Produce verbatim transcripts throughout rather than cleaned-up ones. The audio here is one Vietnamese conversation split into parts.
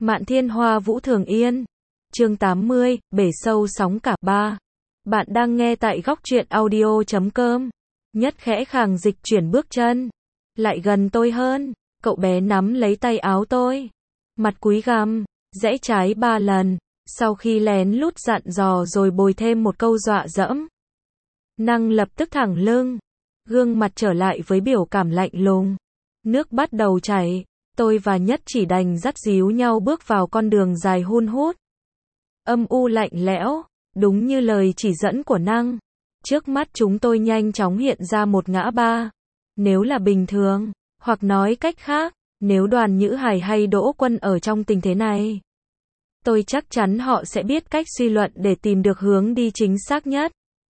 Mạn Thiên Hoa Vũ Thường Yên. Chương tám mươi, bể sâu sóng cả ba. Bạn đang nghe tại góc truyện audio chấm com. Nhất khẽ khàng dịch chuyển bước chân. Lại gần tôi hơn. Cậu bé nắm lấy tay áo tôi. Mặt cúi gằm, rẽ trái ba lần. Sau khi lén lút dặn dò rồi bồi thêm một câu dọa dẫm. Năng lập tức thẳng lưng. Gương mặt trở lại với biểu cảm lạnh lùng. Nước bắt đầu chảy. Tôi và Nhất chỉ đành dắt díu nhau bước vào con đường dài hun hút. Âm u lạnh lẽo, đúng như lời chỉ dẫn của Năng. Trước mắt chúng tôi nhanh chóng hiện ra một ngã ba. Nếu là bình thường, hoặc nói cách khác, nếu Đoàn Nhữ Hải hay Đỗ Quân ở trong tình thế này, tôi chắc chắn họ sẽ biết cách suy luận để tìm được hướng đi chính xác nhất.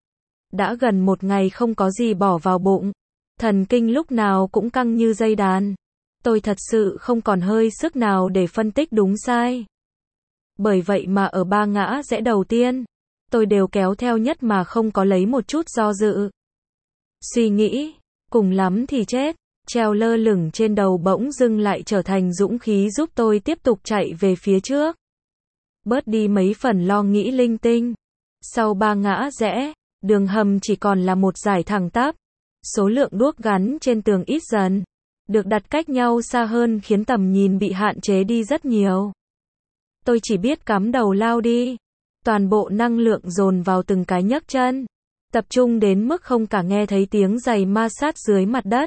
Đã gần một ngày không có gì bỏ vào bụng. Thần kinh lúc nào cũng căng như dây đàn. Tôi thật sự không còn hơi sức nào để phân tích đúng sai. Bởi vậy mà ở ba ngã rẽ đầu tiên, tôi đều kéo theo Nhất mà không có lấy một chút do dự. Suy nghĩ, cùng lắm thì chết, treo lơ lửng trên đầu bỗng dưng lại trở thành dũng khí giúp tôi tiếp tục chạy về phía trước. Bớt đi mấy phần lo nghĩ linh tinh. Sau ba ngã rẽ, đường hầm chỉ còn là một dải thẳng tắp. Số lượng đuốc gắn trên tường ít dần. Được đặt cách nhau xa hơn khiến tầm nhìn bị hạn chế đi rất nhiều. Tôi chỉ biết cắm đầu lao đi. Toàn bộ năng lượng dồn vào từng cái nhấc chân. Tập trung đến mức không cả nghe thấy tiếng giày ma sát dưới mặt đất.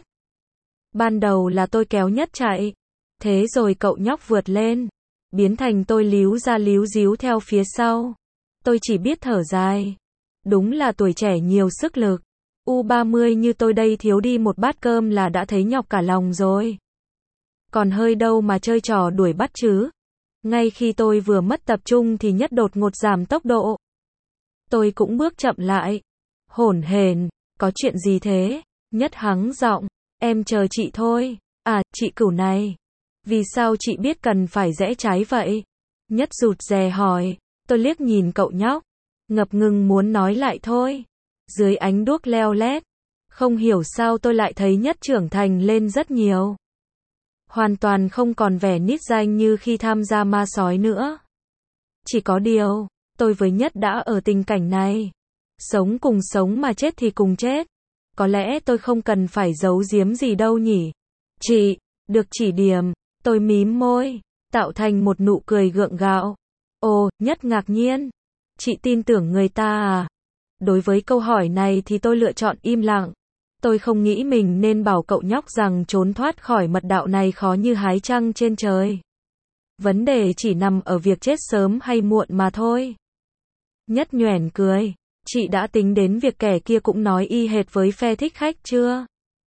Ban đầu là tôi kéo Nhất chạy. Thế rồi cậu nhóc vượt lên. Biến thành tôi líu ra líu díu theo phía sau. Tôi chỉ biết thở dài. Đúng là tuổi trẻ nhiều sức lực. U ba mươi như tôi đây thiếu đi một bát cơm là đã thấy nhọc cả lòng rồi. Còn hơi đâu mà chơi trò đuổi bắt chứ. Ngay khi tôi vừa mất tập trung thì Nhất đột ngột giảm tốc độ. Tôi cũng bước chậm lại. Hổn hển, có chuyện gì thế? Nhất hắng giọng, em chờ chị thôi. À, chị Cửu này. Vì sao chị biết cần phải rẽ trái vậy? Nhất rụt rè hỏi. Tôi liếc nhìn cậu nhóc. Ngập ngừng muốn nói lại thôi. Dưới ánh đuốc leo lét, không hiểu sao tôi lại thấy Nhất trưởng thành lên rất nhiều. Hoàn toàn không còn vẻ nít danh như khi tham gia ma sói nữa. Chỉ có điều, tôi với Nhất đã ở tình cảnh này. Sống cùng sống mà chết thì cùng chết. Có lẽ tôi không cần phải giấu giếm gì đâu nhỉ. Chị, được chỉ điểm, tôi mím môi, tạo thành một nụ cười gượng gạo. Ồ, Nhất ngạc nhiên. Chị tin tưởng người ta à? Đối với câu hỏi này thì tôi lựa chọn im lặng. Tôi không nghĩ mình nên bảo cậu nhóc rằng trốn thoát khỏi mật đạo này khó như hái trăng trên trời. Vấn đề chỉ nằm ở việc chết sớm hay muộn mà thôi. Nhất nhoẻn cười. Chị đã tính đến việc kẻ kia cũng nói y hệt với phe thích khách chưa?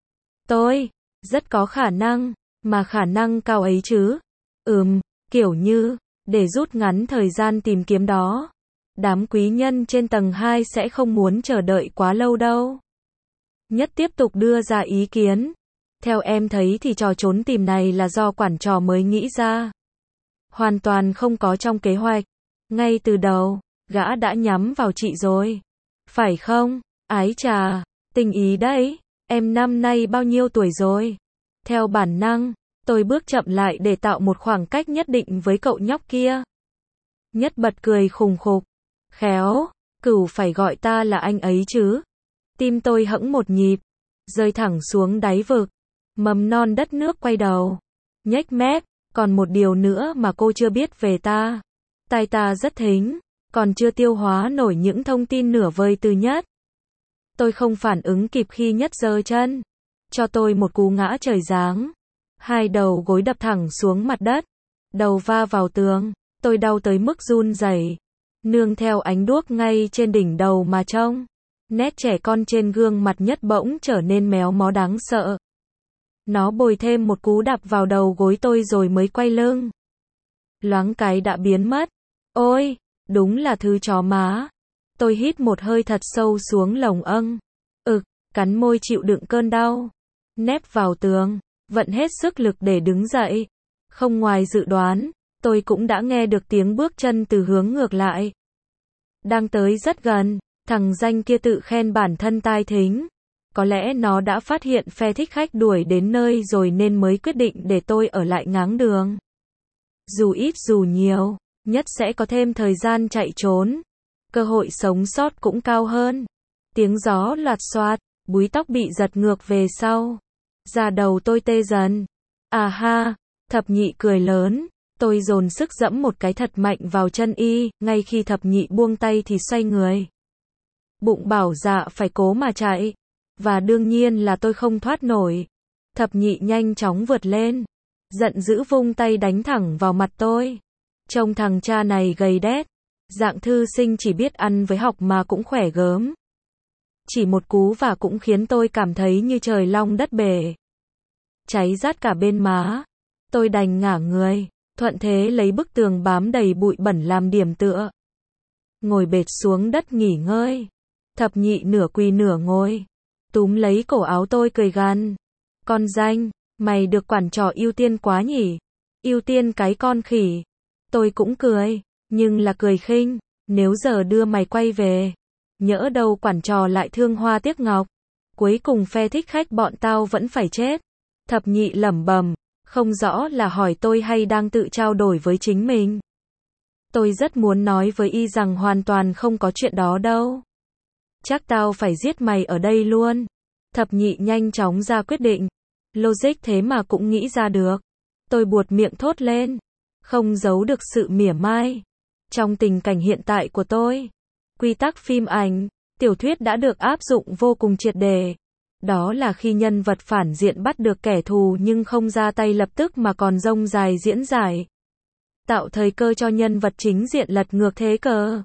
Tôi, rất có khả năng, mà khả năng cao ấy chứ. Ừm, kiểu như, để rút ngắn thời gian tìm kiếm đó. Đám quý nhân trên tầng hai sẽ không muốn chờ đợi quá lâu đâu. Nhất tiếp tục đưa ra ý kiến. Theo em thấy thì trò trốn tìm này là do quản trò mới nghĩ ra. Hoàn toàn không có trong kế hoạch. Ngay từ đầu, gã đã nhắm vào chị rồi. Phải không? Ái chà, tình ý đấy. Em năm nay bao nhiêu tuổi rồi? Theo bản năng, tôi bước chậm lại để tạo một khoảng cách nhất định với cậu nhóc kia. Nhất bật cười khùng khục. Khéo, Cửu phải gọi ta là anh ấy chứ. Tim tôi hẫng một nhịp, rơi thẳng xuống đáy vực. Mầm non đất nước quay đầu, nhếch mép, còn một điều nữa mà cô chưa biết về ta. Tai ta rất thính, còn chưa tiêu hóa nổi những thông tin nửa vời từ Nhất. Tôi không phản ứng kịp khi Nhất giơ chân, cho tôi một cú ngã trời giáng. Hai đầu gối đập thẳng xuống mặt đất, đầu va vào tường, tôi đau tới mức run rẩy. Nương theo ánh đuốc ngay trên đỉnh đầu mà trông. Nét trẻ con trên gương mặt Nhất bỗng trở nên méo mó đáng sợ. Nó bồi thêm một cú đạp vào đầu gối tôi rồi mới quay lưng. Loáng cái đã biến mất. Ôi, đúng là thứ chó má. Tôi hít một hơi thật sâu xuống lồng âng. Ực, cắn môi chịu đựng cơn đau. Nép vào tường, vận hết sức lực để đứng dậy. Không ngoài dự đoán, tôi cũng đã nghe được tiếng bước chân từ hướng ngược lại. Đang tới rất gần, thằng danh kia tự khen bản thân tai thính. Có lẽ nó đã phát hiện phe thích khách đuổi đến nơi rồi nên mới quyết định để tôi ở lại ngáng đường. Dù ít dù nhiều, nhất sẽ có thêm thời gian chạy trốn. Cơ hội sống sót cũng cao hơn. Tiếng gió loạt xoạt, búi tóc bị giật ngược về sau. Da đầu tôi tê dần. À ha, thập nhị cười lớn. Tôi dồn sức dẫm một cái thật mạnh vào chân y, ngay khi thập nhị buông tay thì xoay người. Bụng bảo dạ phải cố mà chạy. Và đương nhiên là tôi không thoát nổi. Thập nhị nhanh chóng vượt lên. Giận dữ vung tay đánh thẳng vào mặt tôi. Trông thằng cha này gầy đét. Dạng thư sinh chỉ biết ăn với học mà cũng khỏe gớm. Chỉ một cú và cũng khiến tôi cảm thấy như trời long đất bể. Cháy rát cả bên má. Tôi đành ngả người, thuận thế lấy bức tường bám đầy bụi bẩn làm điểm tựa. Ngồi bệt xuống đất nghỉ ngơi. Thập nhị nửa quỳ nửa ngồi. Túm lấy cổ áo tôi cười gằn. Con danh, mày được quản trò ưu tiên quá nhỉ? Ưu tiên cái con khỉ. Tôi cũng cười, nhưng là cười khinh. Nếu giờ đưa mày quay về, nhỡ đâu quản trò lại thương hoa tiếc ngọc. Cuối cùng phe thích khách bọn tao vẫn phải chết. Thập nhị lẩm bẩm, không rõ là hỏi tôi hay đang tự trao đổi với chính mình. Tôi rất muốn nói với y rằng hoàn toàn không có chuyện đó đâu. Chắc tao phải giết mày ở đây luôn. Thập nhị nhanh chóng ra quyết định. Logic thế mà cũng nghĩ ra được. Tôi buột miệng thốt lên. Không giấu được sự mỉa mai. Trong tình cảnh hiện tại của tôi, quy tắc phim ảnh, tiểu thuyết đã được áp dụng vô cùng triệt để. Đó là khi nhân vật phản diện bắt được kẻ thù nhưng không ra tay lập tức mà còn dông dài diễn giải. Tạo thời cơ cho nhân vật chính diện lật ngược thế cờ.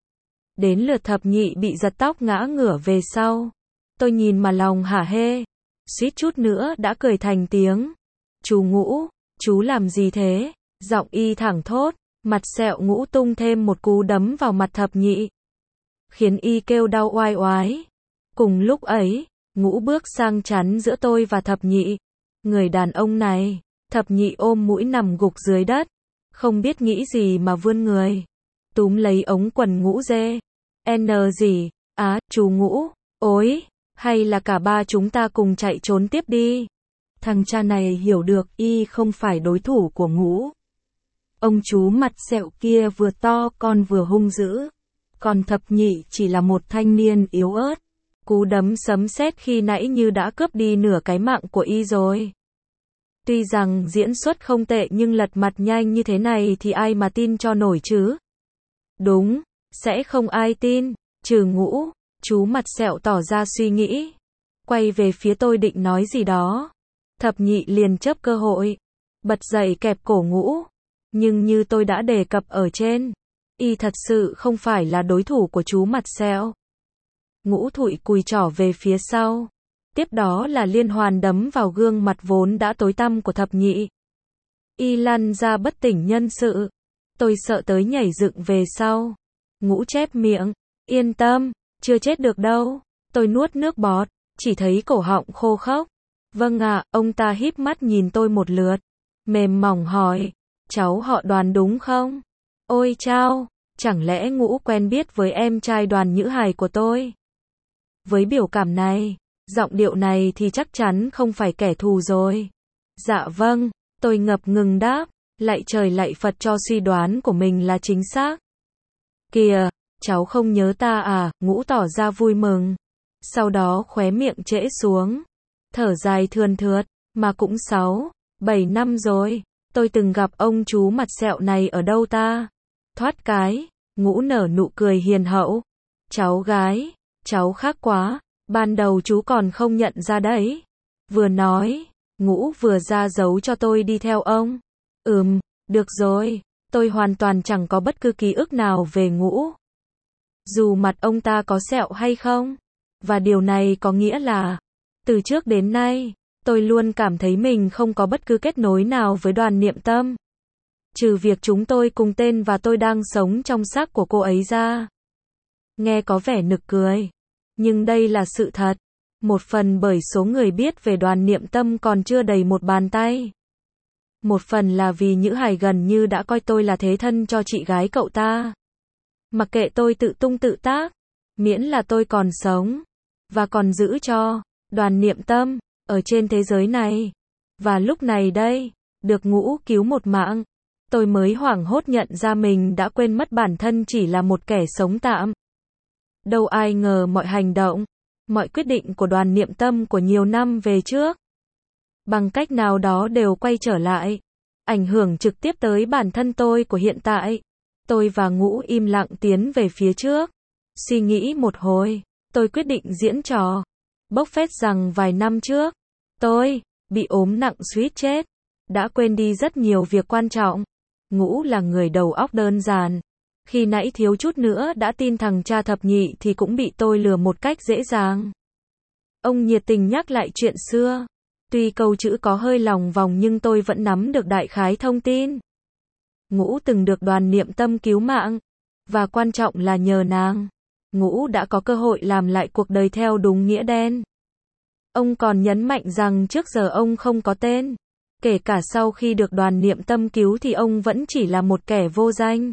Đến lượt thập nhị bị giật tóc ngã ngửa về sau. Tôi nhìn mà lòng hả hê. Suýt chút nữa đã cười thành tiếng. Chú Ngũ, chú làm gì thế? Giọng y thẳng thốt. Mặt sẹo Ngũ tung thêm một cú đấm vào mặt thập nhị. Khiến y kêu đau oai oái. Cùng lúc ấy, Ngũ bước sang chắn giữa tôi và thập nhị. Người đàn ông này, thập nhị ôm mũi nằm gục dưới đất. Không biết nghĩ gì mà vươn người. Túm lấy ống quần Ngũ dê. N gì? Á, chú Ngũ, ối, hay là cả ba chúng ta cùng chạy trốn tiếp đi. Thằng cha này hiểu được y không phải đối thủ của Ngũ. Ông chú mặt sẹo kia vừa to con vừa hung dữ. Còn thập nhị chỉ là một thanh niên yếu ớt. Cú đấm sấm sét khi nãy như đã cướp đi nửa cái mạng của y rồi. Tuy rằng diễn xuất không tệ nhưng lật mặt nhanh như thế này thì ai mà tin cho nổi chứ? Đúng, sẽ không ai tin, trừ Ngũ. Chú mặt sẹo tỏ ra suy nghĩ. Quay về phía tôi định nói gì đó. Thập nhị liền chớp cơ hội. Bật dậy kẹp cổ Ngũ. Nhưng như tôi đã đề cập ở trên, y thật sự không phải là đối thủ của chú mặt sẹo. Ngũ thụi cùi trỏ về phía sau. Tiếp đó là liên hoàn đấm vào gương mặt vốn đã tối tăm của thập nhị. Y lăn ra bất tỉnh nhân sự. Tôi sợ tới nhảy dựng về sau. Ngũ chép miệng. Yên tâm, chưa chết được đâu. Tôi nuốt nước bọt, chỉ thấy cổ họng khô khốc. Vâng ạ, ông ta híp mắt nhìn tôi một lượt. Mềm mỏng hỏi. Cháu họ Đoàn đúng không? Ôi chao, chẳng lẽ Ngũ quen biết với em trai Đoàn Nhữ Hài của tôi? Với biểu cảm này, giọng điệu này thì chắc chắn không phải kẻ thù rồi. Dạ vâng, tôi ngập ngừng đáp, lạy trời lạy Phật cho suy đoán của mình là chính xác. Kìa, cháu không nhớ ta à? Ngũ tỏ ra vui mừng. Sau đó khóe miệng trễ xuống. Thở dài thườn thượt, mà cũng sáu, bảy năm rồi. Tôi từng gặp ông chú mặt sẹo này ở đâu ta? Thoát cái, Ngũ nở nụ cười hiền hậu. Cháu gái, cháu khác quá, ban đầu chú còn không nhận ra đấy. Vừa nói, Ngũ vừa ra dấu cho tôi đi theo ông. Ừm, được rồi, tôi hoàn toàn chẳng có bất cứ ký ức nào về Ngũ. Dù mặt ông ta có sẹo hay không. Và điều này có nghĩa là, từ trước đến nay, tôi luôn cảm thấy mình không có bất cứ kết nối nào với Đoàn Niệm Tâm. Trừ việc chúng tôi cùng tên và tôi đang sống trong xác của cô ấy ra. Nghe có vẻ nực cười. Nhưng đây là sự thật. Một phần bởi số người biết về Đoàn Niệm Tâm còn chưa đầy một bàn tay. Một phần là vì Nhữ Hài gần như đã coi tôi là thế thân cho chị gái cậu ta. Mặc kệ tôi tự tung tự tác, miễn là tôi còn sống, và còn giữ cho Đoàn Niệm Tâm ở trên thế giới này. Và lúc này đây, được Ngũ cứu một mạng, tôi mới hoảng hốt nhận ra mình đã quên mất bản thân chỉ là một kẻ sống tạm. Đâu ai ngờ mọi hành động, mọi quyết định của Đoàn Niệm Tâm của nhiều năm về trước, bằng cách nào đó đều quay trở lại, ảnh hưởng trực tiếp tới bản thân tôi của hiện tại. Tôi và Ngũ im lặng tiến về phía trước. Suy nghĩ một hồi, tôi quyết định diễn trò. Bốc phét rằng vài năm trước, tôi bị ốm nặng suýt chết, đã quên đi rất nhiều việc quan trọng. Ngũ là người đầu óc đơn giản. Khi nãy thiếu chút nữa đã tin thằng cha thập nhị thì cũng bị tôi lừa một cách dễ dàng. Ông nhiệt tình nhắc lại chuyện xưa. Tuy câu chữ có hơi lòng vòng nhưng tôi vẫn nắm được đại khái thông tin. Ngũ từng được Đoàn Niệm Tâm cứu mạng. Và quan trọng là nhờ nàng, Ngũ đã có cơ hội làm lại cuộc đời theo đúng nghĩa đen. Ông còn nhấn mạnh rằng trước giờ ông không có tên. Kể cả sau khi được Đoàn Niệm Tâm cứu thì ông vẫn chỉ là một kẻ vô danh.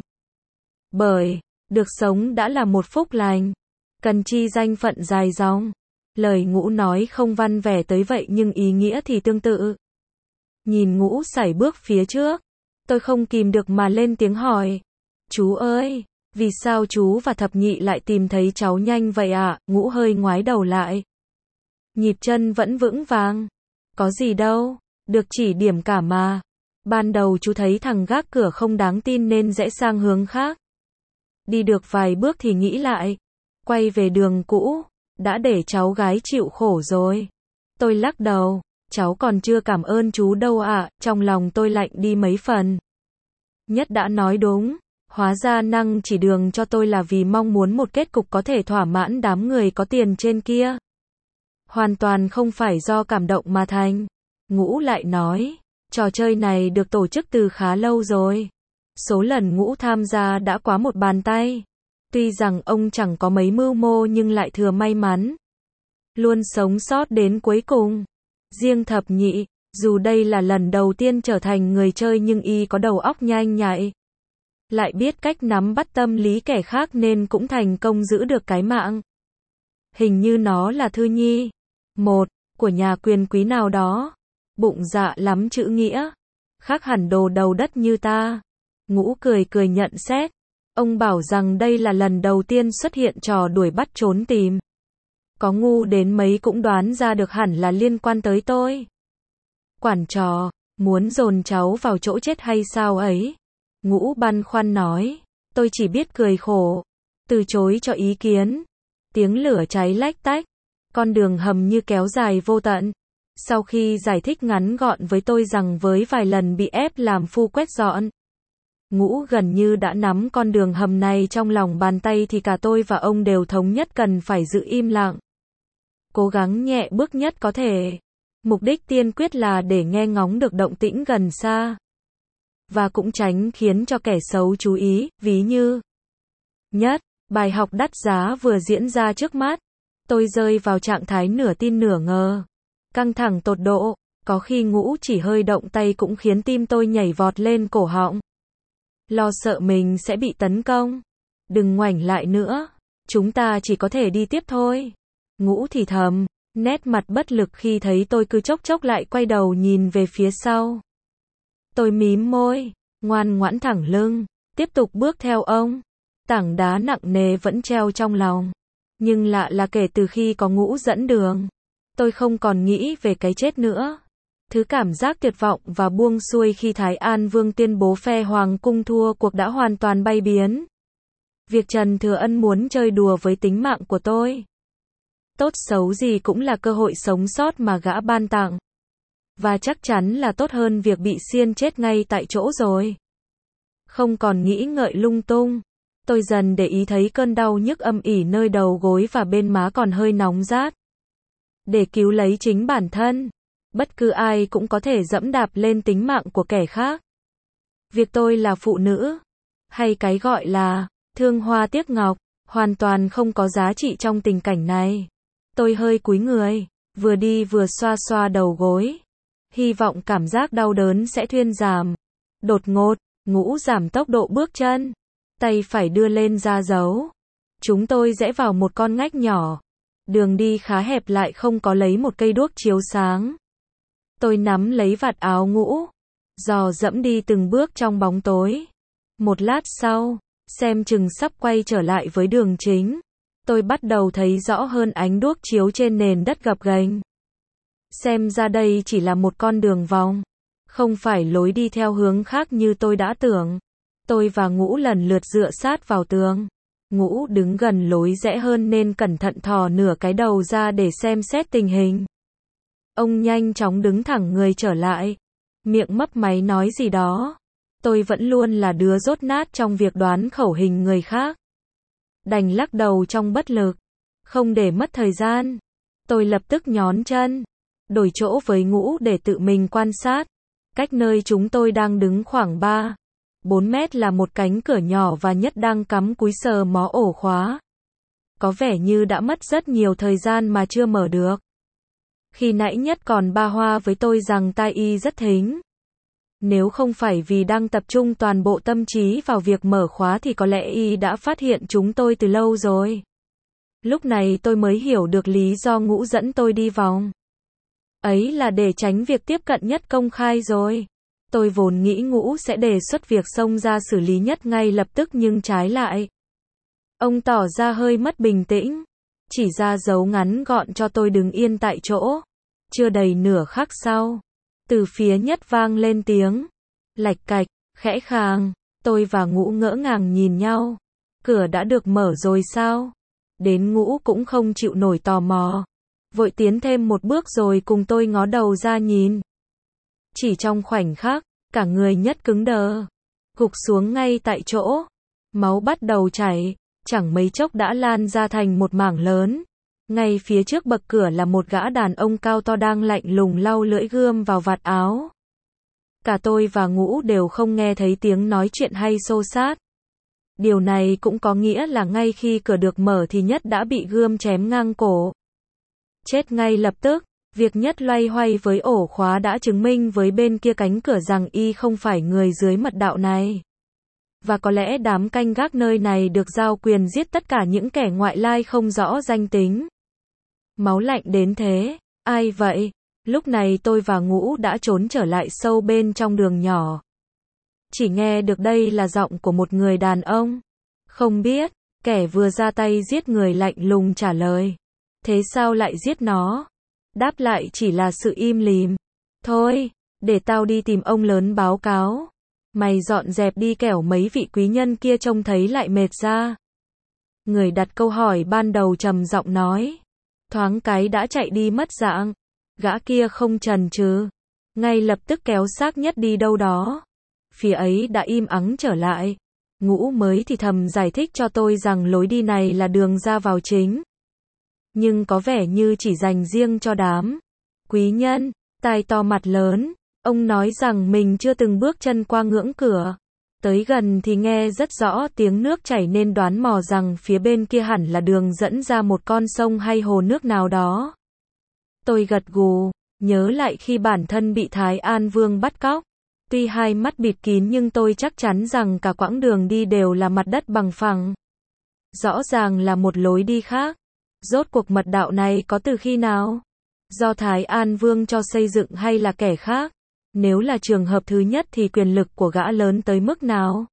Bởi, được sống đã là một phúc lành. Cần chi danh phận dài dòng. Lời Ngũ nói không văn vẻ tới vậy nhưng ý nghĩa thì tương tự. Nhìn Ngũ sải bước phía trước, tôi không kìm được mà lên tiếng hỏi. Chú ơi, vì sao chú và thập nhị lại tìm thấy cháu nhanh vậy ạ? À? Ngũ hơi ngoái đầu lại. Nhịp chân vẫn vững vàng. Có gì đâu, được chỉ điểm cả mà. Ban đầu chú thấy thằng gác cửa không đáng tin nên rẽ sang hướng khác. Đi được vài bước thì nghĩ lại. Quay về đường cũ, đã để cháu gái chịu khổ rồi. Tôi lắc đầu, cháu còn chưa cảm ơn chú đâu ạ, à. Trong lòng tôi lạnh đi mấy phần. Nhất đã nói đúng, hóa ra năng chỉ đường cho tôi là vì mong muốn một kết cục có thể thỏa mãn đám người có tiền trên kia. Hoàn toàn không phải do cảm động mà thành. Ngũ lại nói, trò chơi này được tổ chức từ khá lâu rồi. Số lần Ngũ tham gia đã quá một bàn tay. Tuy rằng ông chẳng có mấy mưu mô nhưng lại thừa may mắn. Luôn sống sót đến cuối cùng. Riêng thập nhị, dù đây là lần đầu tiên trở thành người chơi nhưng y có đầu óc nhanh nhạy. Lại biết cách nắm bắt tâm lý kẻ khác nên cũng thành công giữ được cái mạng. Hình như nó là Thư Nhi. Một, của nhà quyền quý nào đó. Bụng dạ lắm chữ nghĩa. Khác hẳn đồ đầu đất như ta. Ngũ cười cười nhận xét. Ông bảo rằng đây là lần đầu tiên xuất hiện trò đuổi bắt trốn tìm. Có ngu đến mấy cũng đoán ra được hẳn là liên quan tới tôi. Quản trò, muốn dồn cháu vào chỗ chết hay sao ấy? Ngũ băn khoăn nói. Tôi chỉ biết cười khổ. Từ chối cho ý kiến. Tiếng lửa cháy lách tách. Con đường hầm như kéo dài vô tận. Sau khi giải thích ngắn gọn với tôi rằng với vài lần bị ép làm phu quét dọn, Ngũ gần như đã nắm con đường hầm này trong lòng bàn tay thì cả tôi và ông đều thống nhất cần phải giữ im lặng. Cố gắng nhẹ bước nhất có thể. Mục đích tiên quyết là để nghe ngóng được động tĩnh gần xa. Và cũng tránh khiến cho kẻ xấu chú ý, ví như. Nhất, bài học đắt giá vừa diễn ra trước mắt. Tôi rơi vào trạng thái nửa tin nửa ngờ. Căng thẳng tột độ, có khi Ngũ chỉ hơi động tay cũng khiến tim tôi nhảy vọt lên cổ họng. Lo sợ mình sẽ bị tấn công. Đừng ngoảnh lại nữa. Chúng ta chỉ có thể đi tiếp thôi. Ngũ thì thầm, nét mặt bất lực khi thấy tôi cứ chốc chốc lại quay đầu nhìn về phía sau. Tôi mím môi, ngoan ngoãn thẳng lưng, tiếp tục bước theo ông. Tảng đá nặng nề vẫn treo trong lòng. Nhưng lạ là kể từ khi có Ngũ dẫn đường, tôi không còn nghĩ về cái chết nữa. Thứ cảm giác tuyệt vọng và buông xuôi khi Thái An Vương tuyên bố phe Hoàng cung thua cuộc đã hoàn toàn bay biến. Việc Trần Thừa Ân muốn chơi đùa với tính mạng của tôi, tốt xấu gì cũng là cơ hội sống sót mà gã ban tặng. Và chắc chắn là tốt hơn việc bị xiên chết ngay tại chỗ rồi. Không còn nghĩ ngợi lung tung. Tôi dần để ý thấy cơn đau nhức âm ỉ nơi đầu gối và bên má còn hơi nóng rát. Để cứu lấy chính bản thân, bất cứ ai cũng có thể dẫm đạp lên tính mạng của kẻ khác. Việc tôi là phụ nữ, hay cái gọi là thương hoa tiếc ngọc, hoàn toàn không có giá trị trong tình cảnh này. Tôi hơi cúi người, vừa đi vừa xoa xoa đầu gối. Hy vọng cảm giác đau đớn sẽ thuyên giảm. Đột ngột, Ngũ giảm tốc độ bước chân. Tay phải đưa lên ra dấu. Chúng tôi rẽ vào một con ngách nhỏ. Đường đi khá hẹp lại không có lấy một cây đuốc chiếu sáng. Tôi nắm lấy vạt áo Ngũ. dò dẫm đi từng bước trong bóng tối. Một lát sau, xem chừng sắp quay trở lại với đường chính, tôi bắt đầu thấy rõ hơn ánh đuốc chiếu trên nền đất gập ghềnh. Xem ra đây chỉ là một con đường vòng, không phải lối đi theo hướng khác như tôi đã tưởng. Tôi và Ngũ lần lượt dựa sát vào tường. Ngũ đứng gần lối rẽ hơn nên cẩn thận thò nửa cái đầu ra để xem xét tình hình. Ông nhanh chóng đứng thẳng người trở lại, miệng mấp máy nói gì đó. Tôi vẫn luôn là đứa dốt nát trong việc đoán khẩu hình người khác. Đành lắc đầu trong bất lực. Không để mất thời gian, tôi lập tức nhón chân, đổi chỗ với Ngũ để tự mình quan sát. Cách nơi chúng tôi đang đứng khoảng ba, bốn mét là một cánh cửa nhỏ và Nhất đang cắm cúi sờ mó ổ khóa. Có vẻ như đã mất rất nhiều thời gian mà chưa mở được. Khi nãy Nhất còn ba hoa với tôi rằng tai y rất thính. Nếu không phải vì đang tập trung toàn bộ tâm trí vào việc mở khóa thì có lẽ y đã phát hiện chúng tôi từ lâu rồi. Lúc này tôi mới hiểu được lý do Ngũ dẫn tôi đi vòng. Ấy là để tránh việc tiếp cận Nhất công khai rồi. Tôi vốn nghĩ Ngũ sẽ đề xuất việc xông ra xử lý Nhất ngay lập tức nhưng trái lại. Ông tỏ ra hơi mất bình tĩnh, chỉ ra dấu ngắn gọn cho tôi đứng yên tại chỗ. Chưa đầy nửa khắc sau, từ phía Nhất vang lên tiếng lạch cạch, khẽ khàng. Tôi và Ngũ ngỡ ngàng nhìn nhau. Cửa đã được mở rồi sao? Đến Ngũ cũng không chịu nổi tò mò, vội tiến thêm một bước rồi cùng tôi ngó đầu ra nhìn. Chỉ trong khoảnh khắc, cả người Nhất cứng đờ, gục xuống ngay tại chỗ. Máu bắt đầu chảy, chẳng mấy chốc đã lan ra thành một mảng lớn. Ngay phía trước bậc cửa là một gã đàn ông cao to đang lạnh lùng lau lưỡi gươm vào vạt áo. Cả tôi và Ngũ đều không nghe thấy tiếng nói chuyện hay xô xát. Điều này cũng có nghĩa là ngay khi cửa được mở thì Nhất đã bị gươm chém ngang cổ. Chết ngay lập tức, việc Nhất loay hoay với ổ khóa đã chứng minh với bên kia cánh cửa rằng y không phải người dưới mật đạo này. Và có lẽ đám canh gác nơi này được giao quyền giết tất cả những kẻ ngoại lai không rõ danh tính. Máu lạnh đến thế, ai vậy? Lúc này tôi và Ngũ đã trốn trở lại sâu bên trong đường nhỏ. Chỉ nghe được đây là giọng của một người đàn ông. Không biết, kẻ vừa ra tay giết người lạnh lùng trả lời. Thế sao lại giết nó? Đáp lại chỉ là sự im lìm. Thôi, để tao đi tìm ông lớn báo cáo. Mày dọn dẹp đi kẻo mấy vị quý nhân kia trông thấy lại mệt ra. Người đặt câu hỏi ban đầu trầm giọng nói. Thoáng cái đã chạy đi mất dạng. Gã kia không chần chừ, ngay lập tức kéo xác Nhất đi đâu đó. Phía ấy đã im ắng trở lại. Ngũ mới thì thầm giải thích cho tôi rằng lối đi này là đường ra vào chính. Nhưng có vẻ như chỉ dành riêng cho đám quý nhân. Tai to mặt lớn, ông nói rằng mình chưa từng bước chân qua ngưỡng cửa. Tới gần thì nghe rất rõ tiếng nước chảy nên đoán mò rằng phía bên kia hẳn là đường dẫn ra một con sông hay hồ nước nào đó. Tôi gật gù, nhớ lại khi bản thân bị Thái An Vương bắt cóc. Tuy hai mắt bịt kín nhưng tôi chắc chắn rằng cả quãng đường đi đều là mặt đất bằng phẳng. Rõ ràng là một lối đi khác. Rốt cuộc mật đạo này có từ khi nào? Do Thái An Vương cho xây dựng hay là kẻ khác? Nếu là trường hợp thứ nhất thì quyền lực của gã lớn tới mức nào?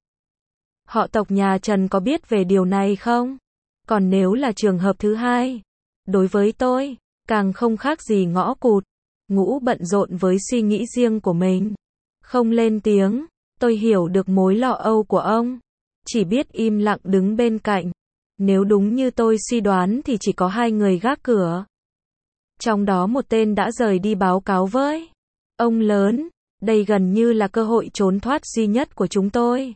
Họ tộc nhà Trần có biết về điều này không? Còn nếu là trường hợp thứ hai? Đối với tôi, càng không khác gì ngõ cụt. Ngũ bận rộn với suy nghĩ riêng của mình. Không lên tiếng, tôi hiểu được mối lo âu của ông. Chỉ biết im lặng đứng bên cạnh. Nếu đúng như tôi suy đoán thì chỉ có hai người gác cửa. Trong đó một tên đã rời đi báo cáo với ông lớn. Đây gần như là cơ hội trốn thoát duy nhất của chúng tôi.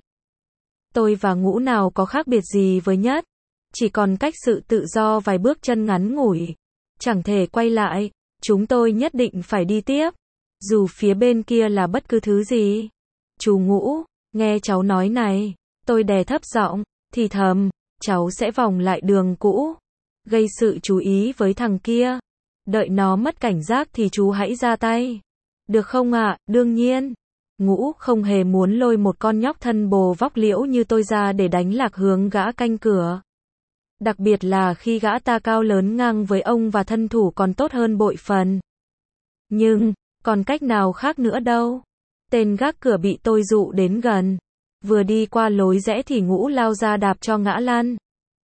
Tôi và Ngũ nào có khác biệt gì với Nhất. Chỉ còn cách sự tự do vài bước chân ngắn ngủi. Chẳng thể quay lại. Chúng tôi nhất định phải đi tiếp. Dù phía bên kia là bất cứ thứ gì. Chú Ngũ, nghe cháu nói này. Tôi đè thấp giọng, thì thầm, cháu sẽ vòng lại đường cũ. Gây sự chú ý với thằng kia. Đợi nó mất cảnh giác thì chú hãy ra tay. Được không ạ? À? Đương nhiên. Ngũ không hề muốn lôi một con nhóc thân bồ vóc liễu như tôi ra để đánh lạc hướng gã canh cửa. Đặc biệt là khi gã ta cao lớn ngang với ông và thân thủ còn tốt hơn bội phần. Nhưng, còn cách nào khác nữa đâu. Tên gác cửa bị tôi dụ đến gần. Vừa đi qua lối rẽ thì Ngũ lao ra đạp cho ngã lăn.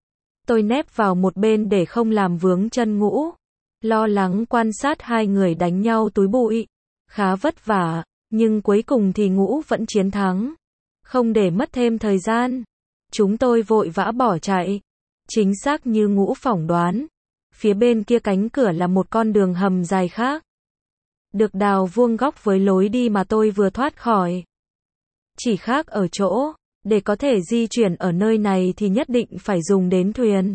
Tôi nép vào một bên để không làm vướng chân Ngũ. Lo lắng quan sát hai người đánh nhau túi bụi. Khá vất vả, nhưng cuối cùng thì Ngũ vẫn chiến thắng. Không để mất thêm thời gian, chúng tôi vội vã bỏ chạy. Chính xác như Ngũ phỏng đoán. Phía bên kia cánh cửa là một con đường hầm dài khác. Được đào vuông góc với lối đi mà tôi vừa thoát khỏi. Chỉ khác ở chỗ, để có thể di chuyển ở nơi này thì nhất định phải dùng đến thuyền.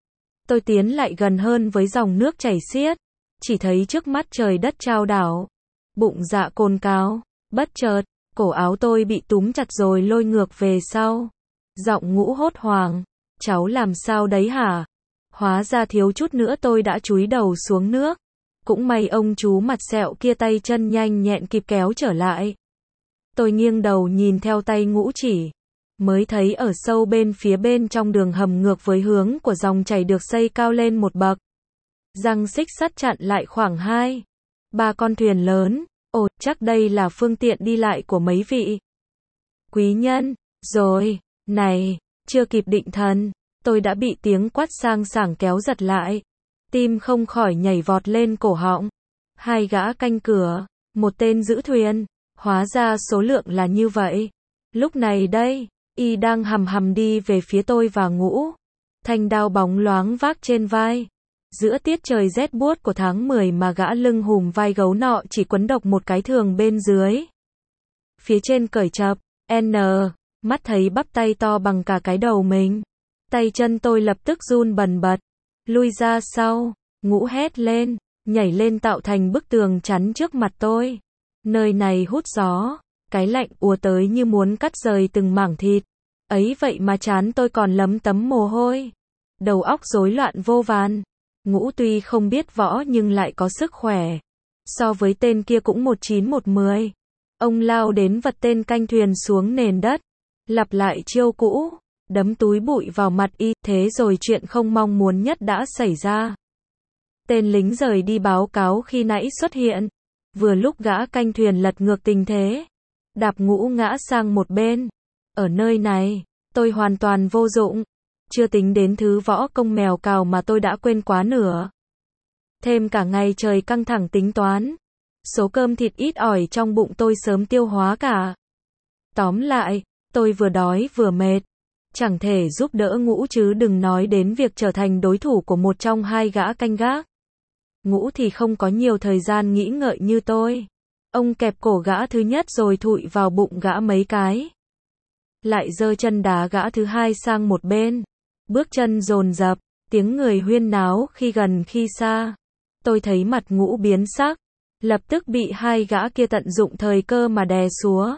Tôi tiến lại gần hơn với dòng nước chảy xiết. Chỉ thấy trước mắt trời đất chao đảo. Bụng dạ cồn cào. Bất chợt, cổ áo tôi bị túm chặt rồi lôi ngược về sau. Giọng Ngũ hốt hoảng. Cháu làm sao đấy hả? Hóa ra thiếu chút nữa tôi đã chúi đầu xuống nước. Cũng may ông chú mặt sẹo kia tay chân nhanh nhẹn kịp kéo trở lại. Tôi nghiêng đầu nhìn theo tay Ngũ chỉ. Mới thấy ở sâu bên phía bên trong đường hầm ngược với hướng của dòng chảy được xây cao lên một bậc. Răng xích sắt chặn lại khoảng hai, ba con thuyền lớn. Ồ, chắc đây là phương tiện đi lại của mấy vị quý nhân. Rồi, này, chưa kịp định thần, tôi đã bị tiếng quát sang sảng kéo giật lại. Tim không khỏi nhảy vọt lên cổ họng. Hai gã canh cửa, một tên giữ thuyền. Hóa ra số lượng là như vậy. Lúc này đây, y đang hầm hầm đi về phía tôi và Ngũ. Thanh đao bóng loáng vác trên vai. Giữa tiết trời rét buốt của tháng mười mà gã lưng hùm vai gấu nọ chỉ quấn độc một cái thường bên dưới. Phía trên cởi chập, N, mắt thấy bắp tay to bằng cả cái đầu mình. Tay chân tôi lập tức run bần bật. Lui ra sau, Ngũ hét lên, nhảy lên tạo thành bức tường chắn trước mặt tôi. Nơi này hút gió, cái lạnh ùa tới như muốn cắt rời từng mảng thịt. Ấy vậy mà trán tôi còn lấm tấm mồ hôi. Đầu óc rối loạn vô vàn. Ngũ tuy không biết võ nhưng lại có sức khỏe. So với tên kia cũng một chín một mười. Ông lao đến vật tên canh thuyền xuống nền đất. Lặp lại chiêu cũ, đấm túi bụi vào mặt y. Thế rồi chuyện không mong muốn nhất đã xảy ra. Tên lính rời đi báo cáo khi nãy xuất hiện. Vừa lúc gã canh thuyền lật ngược tình thế. Đạp Ngũ ngã sang một bên. Ở nơi này, tôi hoàn toàn vô dụng. Chưa tính đến thứ võ công mèo cào mà tôi đã quên quá nửa. Thêm cả ngày trời căng thẳng tính toán. Số cơm thịt ít ỏi trong bụng tôi sớm tiêu hóa cả. Tóm lại, tôi vừa đói vừa mệt. Chẳng thể giúp đỡ Ngũ chứ đừng nói đến việc trở thành đối thủ của một trong hai gã canh gác. Ngũ thì không có nhiều thời gian nghĩ ngợi như tôi. Ông kẹp cổ gã thứ nhất rồi thụi vào bụng gã mấy cái. Lại giơ chân đá gã thứ hai sang một bên. Bước chân dồn dập, tiếng người huyên náo khi gần khi xa. Tôi thấy mặt Ngũ biến sắc. Lập tức bị hai gã kia tận dụng thời cơ mà đè súa.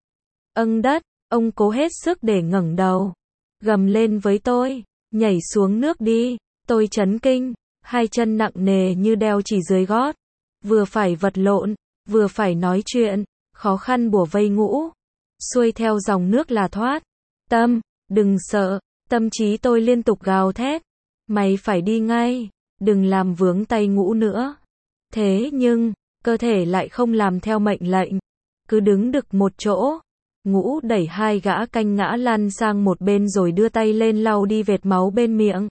Âng đất, ông cố hết sức để ngẩng đầu. Gầm lên với tôi, nhảy xuống nước đi. Tôi chấn kinh, hai chân nặng nề như đeo chỉ dưới gót. Vừa phải vật lộn, vừa phải nói chuyện, khó khăn bủa vây Ngũ. Xuôi theo dòng nước là thoát. Tâm, đừng sợ, tâm trí tôi liên tục gào thét. Mày phải đi ngay, đừng làm vướng tay Ngũ nữa. Thế nhưng, cơ thể lại không làm theo mệnh lệnh. Cứ đứng đực một chỗ. Ngũ đẩy hai gã canh ngã lăn sang một bên rồi đưa tay lên lau đi vệt máu bên miệng.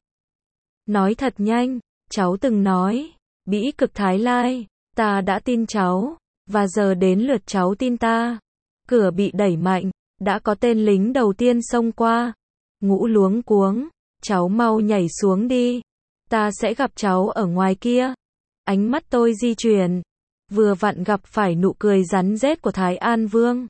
Nói thật nhanh, cháu từng nói, bĩ cực Thái Lai, ta đã tin cháu, và giờ đến lượt cháu tin ta. Cửa bị đẩy mạnh, đã có tên lính đầu tiên xông qua. Ngũ luống cuống, cháu mau nhảy xuống đi, ta sẽ gặp cháu ở ngoài kia. Ánh mắt tôi di chuyển, vừa vặn gặp phải nụ cười rắn rết của Thái An Vương.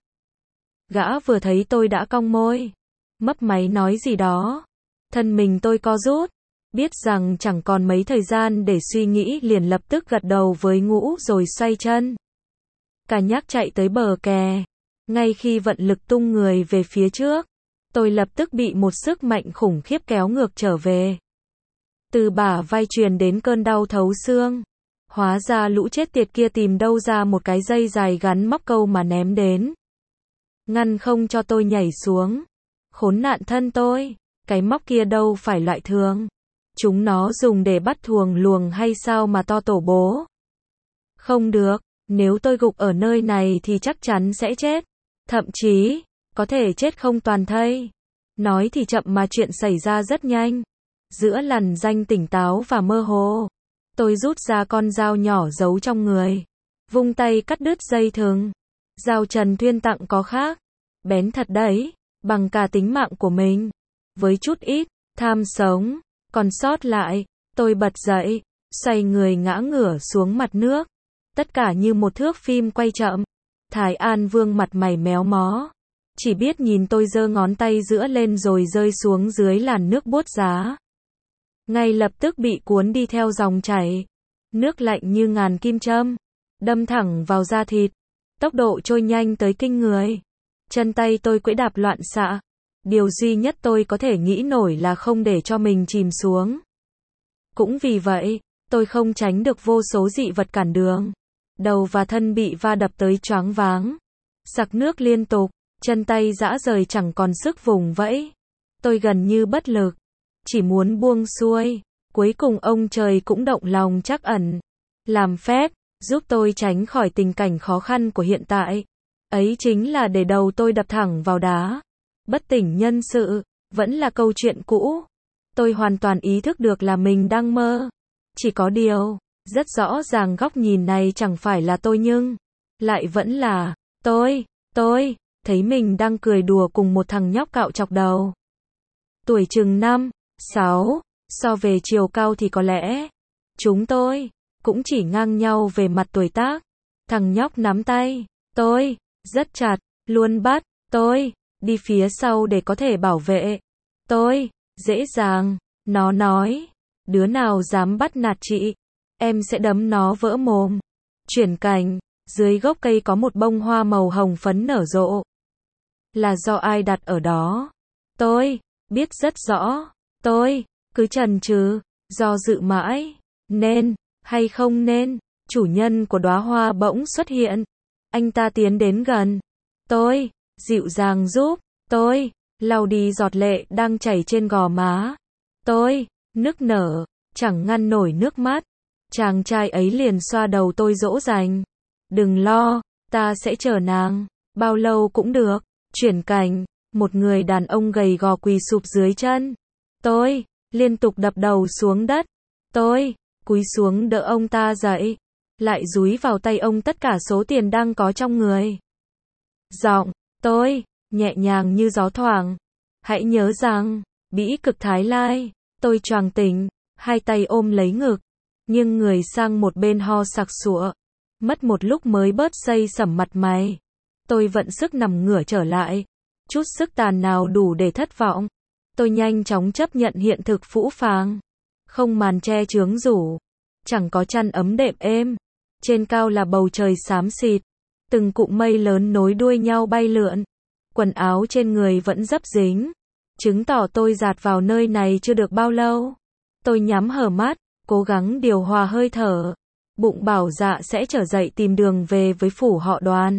Gã vừa thấy tôi đã cong môi, mấp máy nói gì đó. Thân mình tôi co rút, biết rằng chẳng còn mấy thời gian để suy nghĩ liền lập tức gật đầu với Ngũ rồi xoay chân. Cả nhắc chạy tới bờ kè. Ngay khi vận lực tung người về phía trước, tôi lập tức bị một sức mạnh khủng khiếp kéo ngược trở về. Từ bả vai truyền đến cơn đau thấu xương. Hóa ra lũ chết tiệt kia tìm đâu ra một cái dây dài gắn móc câu mà ném đến. Ngăn không cho tôi nhảy xuống. Khốn nạn thân tôi, cái móc kia đâu phải loại thường. Chúng nó dùng để bắt thuồng luồng hay sao mà to tổ bố. Không được, Nếu tôi gục ở nơi này thì chắc chắn sẽ chết. Thậm chí, có thể chết không toàn thây. Nói thì chậm mà chuyện xảy ra rất nhanh. Giữa lằn ranh tỉnh táo và mơ hồ, tôi rút ra con dao nhỏ giấu trong người. Vung tay cắt đứt dây thừng. Dao Trần Thuyên tặng có khác. Bén thật đấy, bằng cả tính mạng của mình. Với chút ít tham sống còn sót lại, tôi bật dậy, xoay người ngã ngửa xuống mặt nước. Tất cả như một thước phim quay chậm. Thái An Vương mặt mày méo mó, chỉ biết nhìn tôi giơ ngón tay giữa lên rồi rơi xuống dưới làn nước buốt giá. Ngay lập tức bị cuốn đi theo dòng chảy. Nước lạnh như ngàn kim châm, đâm thẳng vào da thịt. Tốc độ trôi nhanh tới kinh người. Chân tay tôi quẫy đạp loạn xạ. Điều duy nhất tôi có thể nghĩ nổi là không để cho mình chìm xuống. Cũng vì vậy, tôi không tránh được vô số dị vật cản đường. Đầu và thân bị va đập tới choáng váng. Sặc nước liên tục, chân tay rã rời chẳng còn sức vùng vẫy. Tôi gần như bất lực, chỉ muốn buông xuôi. Cuối cùng ông trời cũng động lòng trắc ẩn, làm phép, giúp tôi tránh khỏi tình cảnh khó khăn của hiện tại. Ấy chính là để đầu tôi đập thẳng vào đá. Bất tỉnh nhân sự, vẫn là câu chuyện cũ. Tôi hoàn toàn ý thức được là mình đang mơ. Chỉ có điều, rất rõ ràng góc nhìn này chẳng phải là tôi nhưng lại vẫn là tôi, tôi, thấy mình đang cười đùa cùng một thằng nhóc cạo chọc đầu. Tuổi chừng năm, sáu, so về chiều cao thì có lẽ chúng tôi cũng chỉ ngang nhau về mặt tuổi tác. Thằng nhóc nắm tay tôi rất chặt, luôn bắt tôi đi phía sau để có thể bảo vệ tôi dễ dàng. Nó nói, đứa nào dám bắt nạt chị, em sẽ đấm nó vỡ mồm. Chuyển cảnh, dưới gốc cây có một bông hoa màu hồng phấn nở rộ. Là do ai đặt ở đó? Tôi biết rất rõ. Tôi cứ chần chừ, do dự mãi, nên hay không nên. Chủ nhân của đóa hoa bỗng xuất hiện. Anh ta tiến đến gần tôi, dịu dàng giúp tôi lau đi giọt lệ đang chảy trên gò má. Tôi nức nở, chẳng ngăn nổi nước mắt. Chàng trai ấy liền xoa đầu tôi dỗ dành. Đừng lo, ta sẽ chờ nàng, bao lâu cũng được. Chuyển cảnh, một người đàn ông gầy gò quỳ sụp dưới chân tôi, liên tục đập đầu xuống đất. Tôi cúi xuống đỡ ông ta dậy, lại dúi vào tay ông tất cả số tiền đang có trong người. Giọng tôi nhẹ nhàng như gió thoảng. Hãy nhớ rằng, bĩ cực Thái Lai. Tôi choàng tỉnh, hai tay ôm lấy ngực, nghiêng người sang một bên ho sặc sụa. Mất một lúc mới bớt xây sẩm mặt mày. Tôi vận sức nằm ngửa trở lại. Chút sức tàn nào đủ để thất vọng. Tôi nhanh chóng chấp nhận hiện thực phũ phàng. Không màn che chướng rủ, chẳng có chăn ấm đệm êm. Trên cao là bầu trời xám xịt. Từng cụm mây lớn nối đuôi nhau bay lượn. Quần áo trên người vẫn dấp dính, chứng tỏ tôi dạt vào nơi này chưa được bao lâu. Tôi nhắm hờ mắt, cố gắng điều hòa hơi thở. Bụng bảo dạ sẽ trở dậy tìm đường về với phủ họ Đoàn.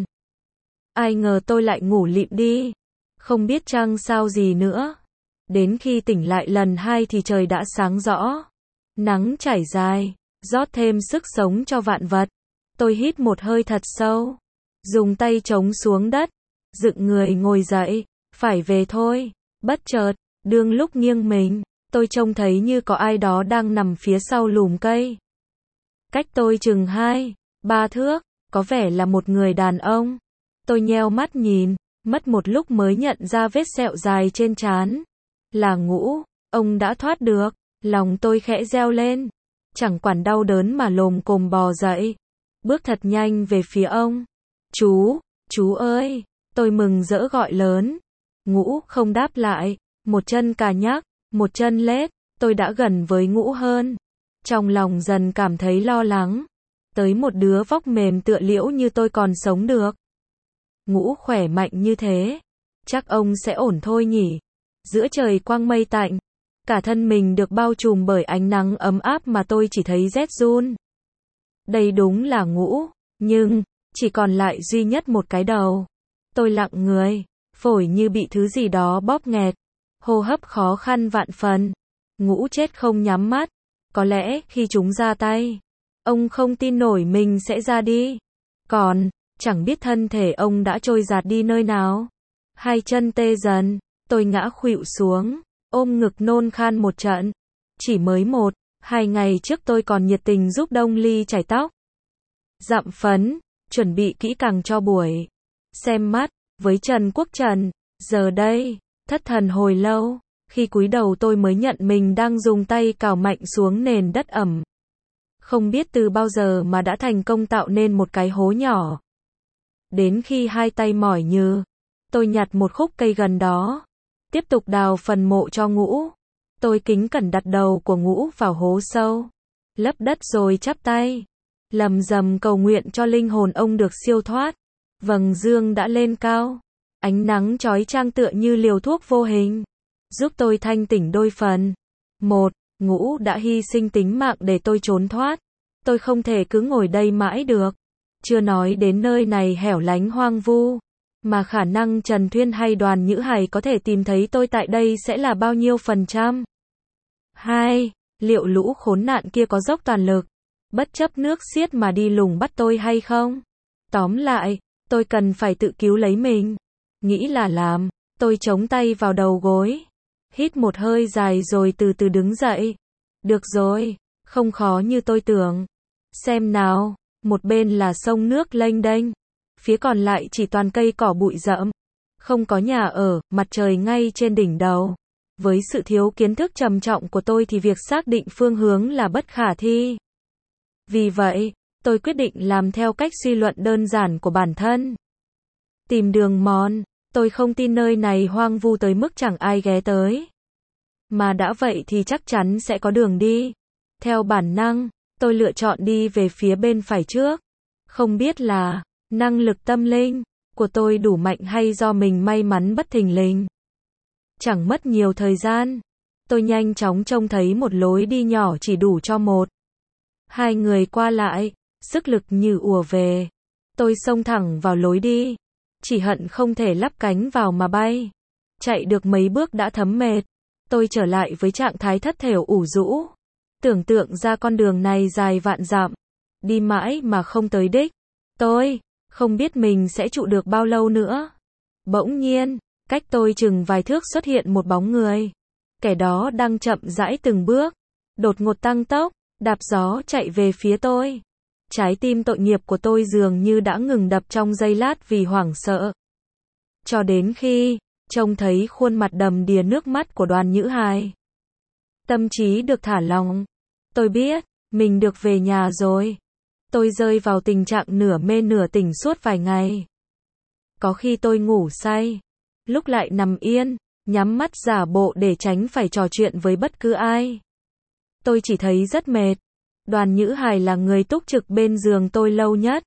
Ai ngờ tôi lại ngủ lịm đi. Không biết chăng sao gì nữa. Đến khi tỉnh lại lần hai thì trời đã sáng rõ. Nắng trải dài, rót thêm sức sống cho vạn vật. Tôi hít một hơi thật sâu, dùng tay chống xuống đất, dựng người ngồi dậy, phải về thôi. Bất chợt, đương lúc nghiêng mình, tôi trông thấy như có ai đó đang nằm phía sau lùm cây. Cách tôi chừng hai, ba thước, có vẻ là một người đàn ông. Tôi nheo mắt nhìn, mất một lúc mới nhận ra vết sẹo dài trên trán. Là Ngũ, ông đã thoát được, lòng tôi khẽ reo lên. Chẳng quản đau đớn mà lồm cồm bò dậy, bước thật nhanh về phía ông. Chú, chú ơi, tôi mừng rỡ gọi lớn. Ngũ không đáp lại, một chân cà nhắc, một chân lết, tôi đã gần với Ngũ hơn. Trong lòng dần cảm thấy lo lắng, tới một đứa vóc mềm tựa liễu như tôi còn sống được. Ngũ khỏe mạnh như thế, chắc ông sẽ ổn thôi nhỉ. Giữa trời quang mây tạnh, cả thân mình được bao trùm bởi ánh nắng ấm áp mà tôi chỉ thấy rét run. Đây đúng là Ngũ, nhưng chỉ còn lại duy nhất một cái đầu. Tôi lặng người, phổi như bị thứ gì đó bóp nghẹt, hô hấp khó khăn vạn phần. Ngũ chết không nhắm mắt, có lẽ khi chúng ra tay, ông không tin nổi mình sẽ ra đi. Còn, chẳng biết thân thể ông đã trôi giạt đi nơi nào. Hai chân tê dần, tôi ngã khuỵu xuống, ôm ngực nôn khan một trận. Chỉ mới một, hai ngày trước tôi còn nhiệt tình giúp Đông Ly chải tóc, dặm phấn, chuẩn bị kỹ càng cho buổi xem mắt với Trần Quốc Trần. Giờ đây, thất thần hồi lâu, khi cúi đầu tôi mới nhận mình đang dùng tay cào mạnh xuống nền đất ẩm. Không biết từ bao giờ mà đã thành công tạo nên một cái hố nhỏ. Đến khi hai tay mỏi nhừ, tôi nhặt một khúc cây gần đó, tiếp tục đào phần mộ cho Ngũ. Tôi kính cẩn đặt đầu của Ngũ vào hố sâu, lấp đất rồi chắp tay, lầm rầm cầu nguyện cho linh hồn ông được siêu thoát. Vầng dương đã lên cao, ánh nắng chói chang tựa như liều thuốc vô hình, giúp tôi thanh tỉnh đôi phần. Một, Ngũ đã hy sinh tính mạng để tôi trốn thoát. Tôi không thể cứ ngồi đây mãi được. Chưa nói đến nơi này hẻo lánh hoang vu, mà khả năng Trần Thuyên hay Đoàn Nhữ Hải có thể tìm thấy tôi tại đây sẽ là bao nhiêu phần trăm? Hai, liệu lũ khốn nạn kia có dốc toàn lực, bất chấp nước xiết mà đi lùng bắt tôi hay không? Tóm lại, tôi cần phải tự cứu lấy mình. Nghĩ là làm, tôi chống tay vào đầu gối, hít một hơi dài rồi từ từ đứng dậy. Được rồi, không khó như tôi tưởng. Xem nào, một bên là sông nước lênh đênh, phía còn lại chỉ toàn cây cỏ bụi rậm, không có nhà ở, mặt trời ngay trên đỉnh đầu. Với sự thiếu kiến thức trầm trọng của tôi thì việc xác định phương hướng là bất khả thi. Vì vậy, tôi quyết định làm theo cách suy luận đơn giản của bản thân. Tìm đường mòn, tôi không tin nơi này hoang vu tới mức chẳng ai ghé tới. Mà đã vậy thì chắc chắn sẽ có đường đi. Theo bản năng, tôi lựa chọn đi về phía bên phải trước. Không biết là năng lực tâm linh của tôi đủ mạnh hay do mình may mắn bất thình lình. Chẳng mất nhiều thời gian, tôi nhanh chóng trông thấy một lối đi nhỏ chỉ đủ cho một, hai người qua lại, sức lực như ùa về. Tôi xông thẳng vào lối đi, chỉ hận không thể lắp cánh vào mà bay. Chạy được mấy bước đã thấm mệt, tôi trở lại với trạng thái thất thểu ủ rũ. Tưởng tượng ra con đường này dài vạn dặm, đi mãi mà không tới đích. Tôi không biết mình sẽ trụ được bao lâu nữa. Bỗng nhiên, cách tôi chừng vài thước xuất hiện một bóng người. Kẻ đó đang chậm rãi từng bước, đột ngột tăng tốc, đạp gió chạy về phía tôi. Trái tim tội nghiệp của tôi dường như đã ngừng đập trong giây lát vì hoảng sợ. Cho đến khi trông thấy khuôn mặt đầm đìa nước mắt của Đoàn Nhữ Hải, tâm trí được thả lỏng. Tôi biết mình được về nhà rồi. Tôi rơi vào tình trạng nửa mê nửa tỉnh suốt vài ngày. Có khi tôi ngủ say, lúc lại nằm yên, nhắm mắt giả bộ để tránh phải trò chuyện với bất cứ ai. Tôi chỉ thấy rất mệt. Đoàn Nhữ Hải là người túc trực bên giường tôi lâu nhất.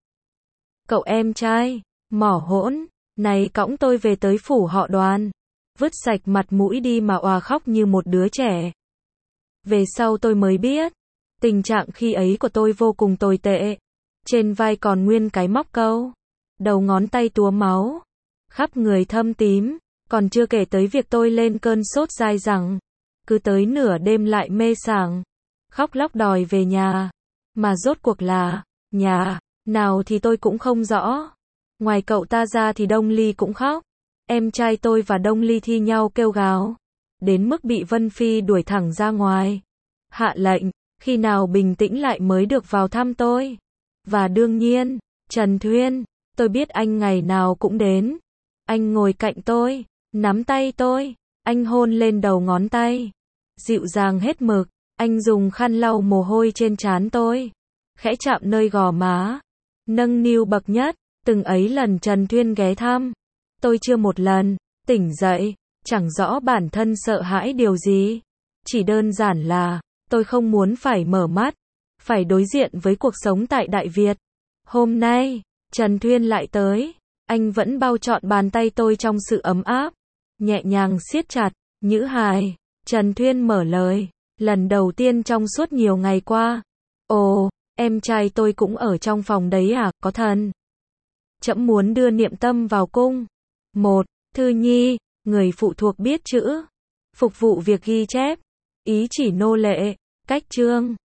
Cậu em trai, mỏ hỗn, này cõng tôi về tới phủ họ Đoàn. Vứt sạch mặt mũi đi mà òa khóc như một đứa trẻ. Về sau tôi mới biết, tình trạng khi ấy của tôi vô cùng tồi tệ. Trên vai còn nguyên cái móc câu, đầu ngón tay túa máu, khắp người thâm tím. Còn chưa kể tới việc tôi lên cơn sốt dai dẳng, cứ tới nửa đêm lại mê sảng, khóc lóc đòi về nhà. Mà rốt cuộc là nhà nào thì tôi cũng không rõ. Ngoài cậu ta ra thì Đông Ly cũng khóc. Em trai tôi và Đông Ly thi nhau kêu gào, đến mức bị Vân Phi đuổi thẳng ra ngoài, hạ lệnh khi nào bình tĩnh lại mới được vào thăm tôi. Và đương nhiên, Trần Thuyên, tôi biết anh ngày nào cũng đến. Anh ngồi cạnh tôi, nắm tay tôi, anh hôn lên đầu ngón tay, dịu dàng hết mực. Anh dùng khăn lau mồ hôi trên trán tôi, khẽ chạm nơi gò má, nâng niu bậc nhất. Từng ấy lần Trần Thuyên ghé thăm, tôi chưa một lần tỉnh dậy, chẳng rõ bản thân sợ hãi điều gì. Chỉ đơn giản là, tôi không muốn phải mở mắt, phải đối diện với cuộc sống tại Đại Việt. Hôm nay, Trần Thuyên lại tới, anh vẫn bao trọn bàn tay tôi trong sự ấm áp, nhẹ nhàng siết chặt. Nhữ Hải, Trần Thuyên mở lời, lần đầu tiên trong suốt nhiều ngày qua. Ồ, em trai tôi cũng ở trong phòng đấy à, có thần. Trẫm muốn đưa Niệm Tâm vào cung. Một, Thư Nhi, người phụ thuộc biết chữ, phục vụ việc ghi chép, ý chỉ nô lệ, cách chương.